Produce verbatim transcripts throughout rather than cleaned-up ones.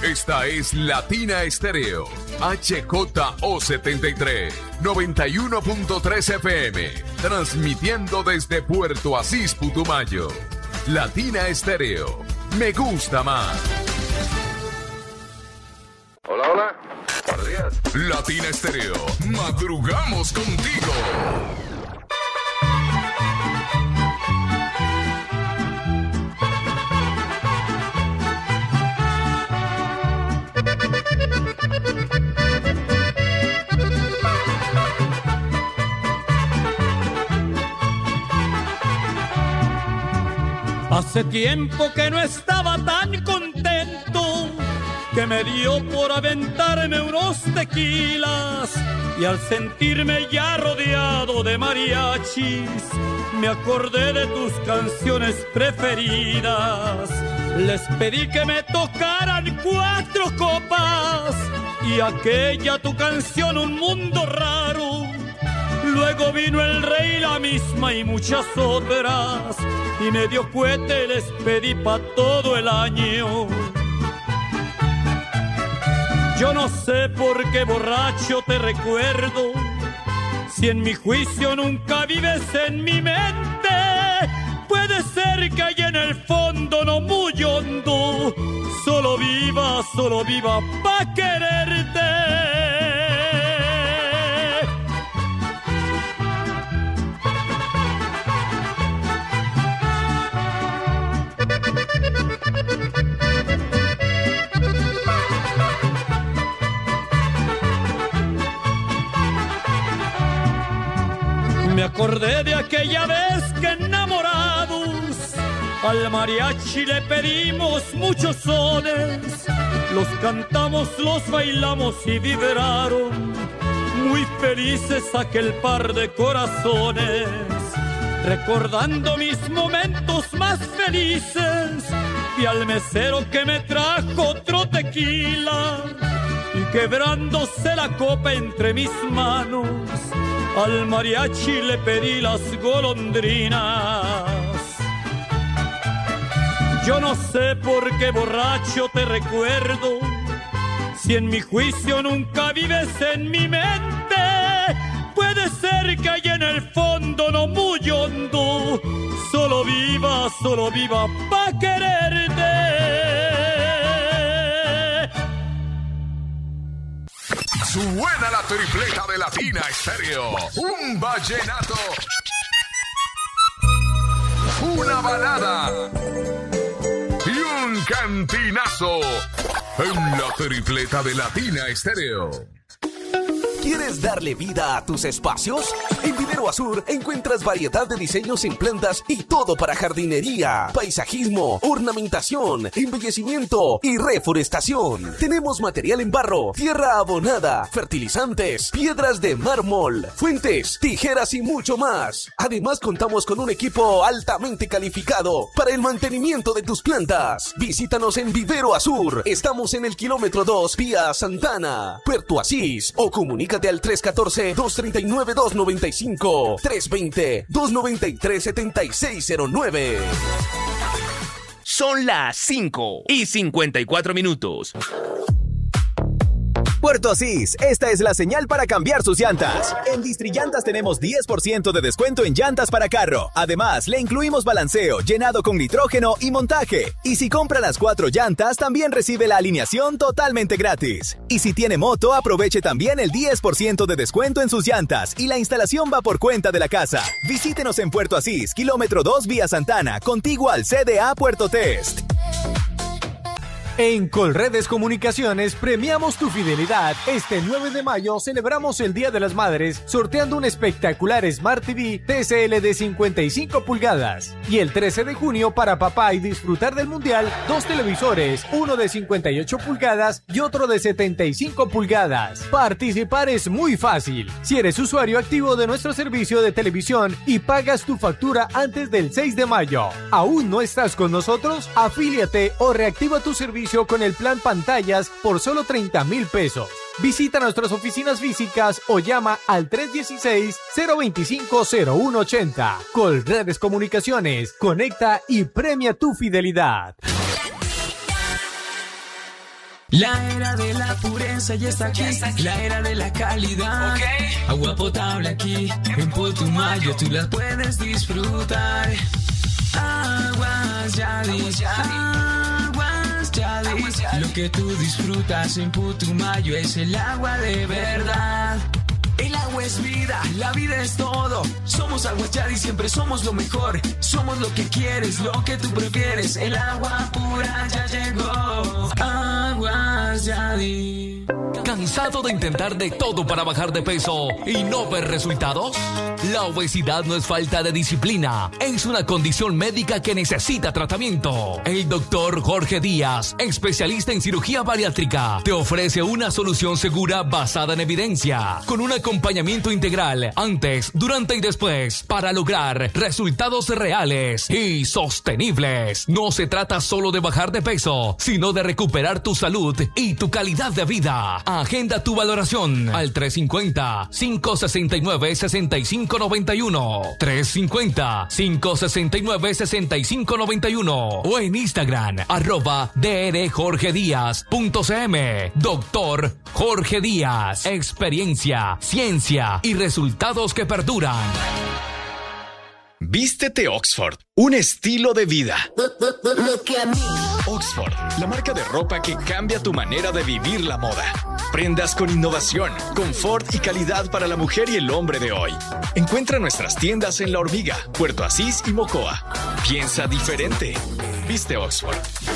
Esta es Latina Estéreo, H J O setenta y tres, noventa y uno punto tres F M, transmitiendo desde Puerto Asís, Putumayo. Latina Estéreo, me gusta más. Hola, hola. Buenos días. Latina Estéreo, madrugamos contigo. Hace tiempo que no estaba tan contento, que me dio por aventarme unos tequilas, y al sentirme ya rodeado de mariachis, me acordé de tus canciones preferidas. Les pedí que me tocaran cuatro copas, y aquella tu canción Un Mundo Raro. Luego vino El Rey, La Misma y muchas otras, y me dio cohete y les pedí pa' todo el año. Yo no sé por qué borracho te recuerdo, si en mi juicio nunca vives en mi mente. Puede ser que allá en el fondo, no muy hondo, solo viva, solo viva pa' quererte. Me acordé de aquella vez que enamorados al mariachi le pedimos muchos sones, los cantamos, los bailamos y vibraron muy felices aquel par de corazones. Recordando mis momentos más felices, vi al mesero que me trajo otro tequila, y quebrándose la copa entre mis manos, al mariachi le pedí las golondrinas. Yo no sé por qué borracho te recuerdo, si en mi juicio nunca vives en mi mente. Puede ser que allá en el fondo, no muy hondo, solo viva, solo viva pa' quererte. Suena la tripleta de Latina Estéreo. Un vallenato, una balada y un cantinazo en la tripleta de Latina Estéreo. ¿Quieres darle vida a tus espacios? En Vivero Azur encuentras variedad de diseños en plantas y todo para jardinería, paisajismo, ornamentación, embellecimiento y reforestación. Tenemos material en barro, tierra abonada, fertilizantes, piedras de mármol, fuentes, tijeras y mucho más. Además, contamos con un equipo altamente calificado para el mantenimiento de tus plantas. Visítanos en Vivero Azur. Estamos en el kilómetro dos, vía Santana, Puerto Asís, o comunícate al tres uno cuatro, dos tres nueve, dos nueve cinco, tres dos cero, dos nueve tres, siete seis cero nueve. Son las cinco y cincuenta y cuatro minutos. Puerto Asís, esta es la señal para cambiar sus llantas. En Distrillantas tenemos diez por ciento de descuento en llantas para carro. Además, le incluimos balanceo, llenado con nitrógeno y montaje. Y si compra las cuatro llantas, también recibe la alineación totalmente gratis. Y si tiene moto, aproveche también el diez por ciento de descuento en sus llantas y la instalación va por cuenta de la casa. Visítenos en Puerto Asís, kilómetro dos, vía Santana, contiguo al C D A Puerto Test. En Colredes Comunicaciones premiamos tu fidelidad. Este nueve de mayo celebramos el Día de las Madres sorteando un espectacular Smart T V T C L de cincuenta y cinco pulgadas. Y el trece de junio para papá y disfrutar del Mundial, dos televisores, uno de cincuenta y ocho pulgadas y otro de setenta y cinco pulgadas. Participar es muy fácil. Si eres usuario activo de nuestro servicio de televisión y pagas tu factura antes del seis de mayo. ¿Aún no estás con nosotros? Afíliate o reactiva tu servicio con el plan pantallas por solo treinta mil pesos. Visita nuestras oficinas físicas o llama al tres uno seis, cero dos cinco, cero uno ocho cero. Colredes Comunicaciones, conecta y premia tu fidelidad. La era de la pureza ya está aquí, la era de la calidad. Okay. Agua potable aquí, en Putumayo tú la puedes disfrutar. Aguas Yadis, aguas Yadis. Lo que tú disfrutas en Putumayo es el agua de verdad. El agua es vida, la vida es todo. Somos Aguas Yadis, siempre somos lo mejor. Somos lo que quieres, lo que tú prefieres. El agua pura ya llegó. Aguas Yadis. ¿Cansado de intentar de todo para bajar de peso y no ver resultados? La obesidad no es falta de disciplina, es una condición médica que necesita tratamiento. El doctor Jorge Díaz, especialista en cirugía bariátrica, te ofrece una solución segura basada en evidencia, con un acompañamiento integral antes, durante y después, para lograr resultados reales y sostenibles. No se trata solo de bajar de peso, sino de recuperar tu salud y tu calidad de vida. Agenda tu valoración al tres cinco cero, cinco seis nueve, seis cinco nueve uno, tres cinco cero, cinco seis nueve, seis cinco nueve uno o en Instagram, arroba drjorgedíaz.cm. Doctor Jorge Díaz, experiencia, ciencia y resultados que perduran. Vístete Oxford, un estilo de vida. Oxford, la marca de ropa que cambia tu manera de vivir la moda. Prendas con innovación, confort y calidad para la mujer y el hombre de hoy. Encuentra nuestras tiendas en La Hormiga, Puerto Asís y Mocoa. Piensa diferente. Viste Oxford.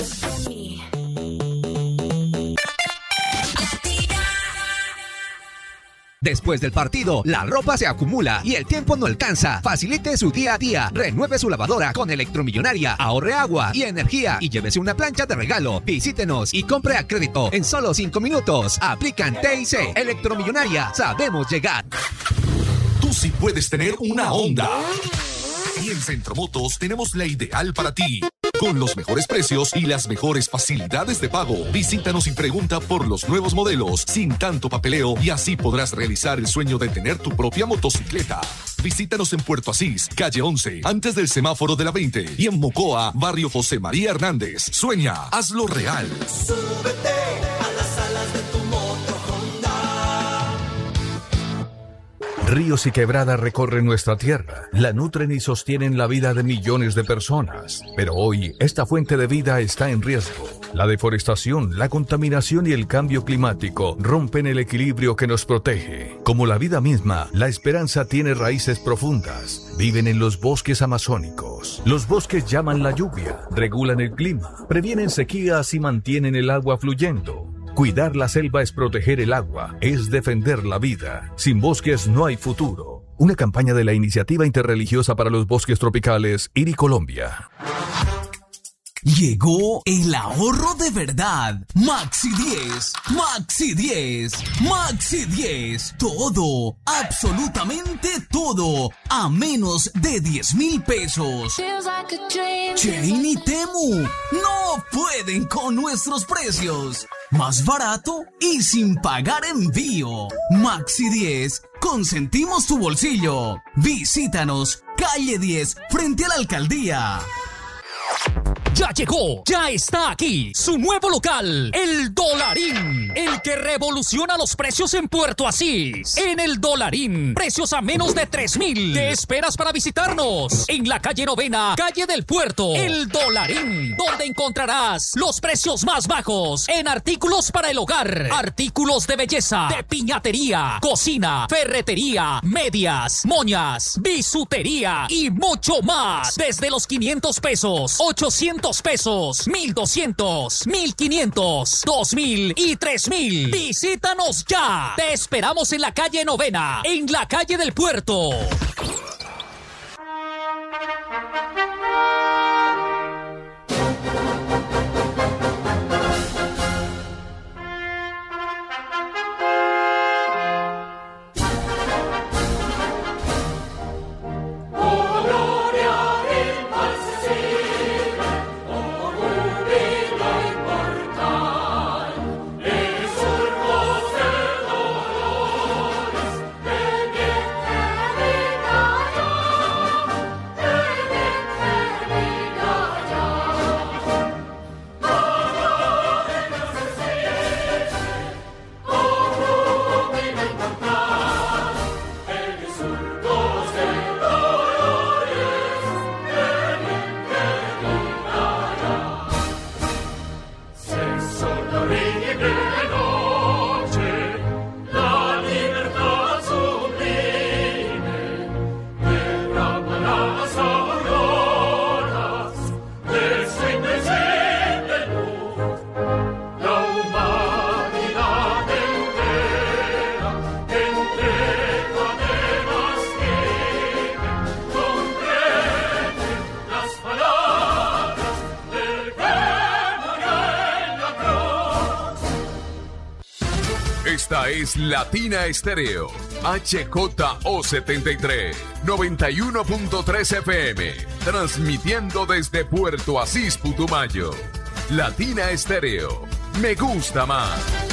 Después del partido, la ropa se acumula y el tiempo no alcanza. Facilite su día a día. Renueve su lavadora con Electromillonaria. Ahorre agua y energía y llévese una plancha de regalo. Visítenos y compre a crédito en solo cinco minutos. Aplican T y C. Electromillonaria. Sabemos llegar. Tú sí puedes tener una Honda. Y en Centromotos tenemos la ideal para ti. Con los mejores precios y las mejores facilidades de pago. Visítanos y pregunta por los nuevos modelos sin tanto papeleo y así podrás realizar el sueño de tener tu propia motocicleta. Visítanos en Puerto Asís, calle once, antes del semáforo de la veinte y en Mocoa, barrio José María Hernández. Sueña, hazlo real. Súbete a las alas de tu moto Honda. Ríos y quebradas recorren nuestra tierra, la nutren y sostienen la vida de millones de personas. Pero hoy, esta fuente de vida está en riesgo. La deforestación, la contaminación y el cambio climático rompen el equilibrio que nos protege. Como la vida misma, la esperanza tiene raíces profundas. Viven en los bosques amazónicos. Los bosques llaman la lluvia, regulan el clima, previenen sequías y mantienen el agua fluyendo. Cuidar la selva es proteger el agua, es defender la vida. Sin bosques no hay futuro. Una campaña de la Iniciativa Interreligiosa para los Bosques Tropicales, I R I Colombia. Llegó el ahorro de verdad. Maxi diez, Maxi diez, Maxi diez. Todo, absolutamente todo, a menos de diez mil pesos. Chain y Temu no pueden con nuestros precios. Más barato y sin pagar envío. Maxi diez, consentimos tu bolsillo. Visítanos, calle diez, frente a la alcaldía. Ya llegó, ya está aquí, su nuevo local, El Dolarín, el que revoluciona los precios en Puerto Asís. En El Dolarín, precios a menos de tres mil. ¿Qué esperas para visitarnos? En la calle Novena, calle del Puerto, El Dolarín, donde encontrarás los precios más bajos en artículos para el hogar, artículos de belleza, de piñatería, cocina, ferretería, medias, moñas, bisutería y mucho más. Desde los quinientos pesos, ochocientos pesos, mil doscientos, mil quinientos, dos mil y tres mil. Visítanos ya. Te esperamos en la calle Novena, en la calle del Puerto. Esta es Latina Estéreo, H J O setenta y tres, noventa y uno punto tres F M, transmitiendo desde Puerto Asís, Putumayo. Latina Estéreo, me gusta más.